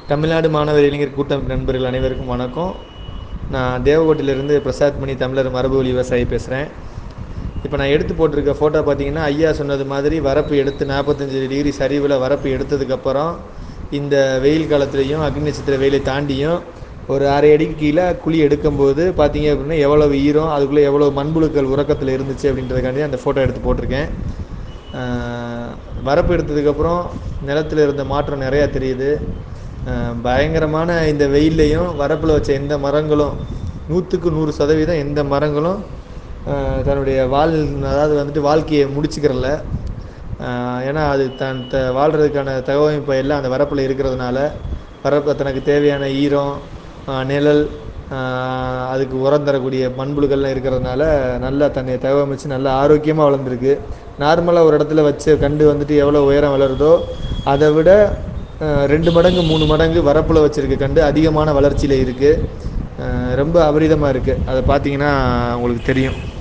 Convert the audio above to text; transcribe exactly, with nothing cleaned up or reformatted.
தமிழ்நாடு மாணவர் இளைஞர் கூட்டம் நண்பர்கள் அனைவருக்கும் வணக்கம். நான் தேவகோட்டையிலிருந்து பிரசாத் மணி தமிழர் மரபுவழி விவசாயி பேசுகிறேன். இப்போ நான் எடுத்து போட்டிருக்க ஃபோட்டோ பார்த்தீங்கன்னா, ஐயா சொன்னது மாதிரி வரப்பு எடுத்து நாற்பத்தஞ்சு டிகிரி சரிவில் வரப்பு எடுத்ததுக்கப்புறம் இந்த வெயில் காலத்துலேயும் அக்னி நட்சத்திர வெயிலை தாண்டியும் ஒரு அரை அடிக்கு கீழே குழி எடுக்கும்போது பார்த்தீங்க அப்படின்னா எவ்வளோ ஈரம், அதுக்குள்ளே எவ்வளோ மண்புழுக்கள் உறக்கத்தில் இருந்துச்சு அப்படின்றதுக்காண்டி அந்த ஃபோட்டோ எடுத்து போட்டிருக்கேன். வரப்பு எடுத்ததுக்கப்புறம் நிலத்தில் இருந்த மாற்றம் நிறையா தெரியுது. பயங்கரமான இந்த வெயில்லையும் வரப்பில் வச்ச எந்த மரங்களும் நூற்றுக்கு நூறு சதவீதம் எந்த மரங்களும் தன்னுடைய வாழ் அதாவது வந்துட்டு வாழ்க்கையை முடிச்சுக்கிறல. ஏன்னா அது தன் த வாழ்கிறதுக்கான தகவமைப்பு எல்லாம் அந்த வரப்பில் இருக்கிறதுனால வரப்பு தனக்கு தேவையான ஈரம், நிழல், அதுக்கு உரம் தரக்கூடிய மண்புழுக்கள்லாம் இருக்கிறதுனால நல்லா தன்னை தகவமைச்சு நல்லா ஆரோக்கியமாக வளர்ந்துருக்கு. நார்மலாக ஒரு இடத்துல வச்ச கண்டு வந்துட்டு எவ்வளோ உயரம் வளருதோ அதை விட ரெண்டு மடங்கு மூணு மடங்கு வரப்பில் வச்சுருக்க கண்டு அதிகமான வளர்ச்சியில் இருக்குது. ரொம்ப அபரிதமாக இருக்குது. அதை பார்த்தீங்கன்னா உங்களுக்கு தெரியும்.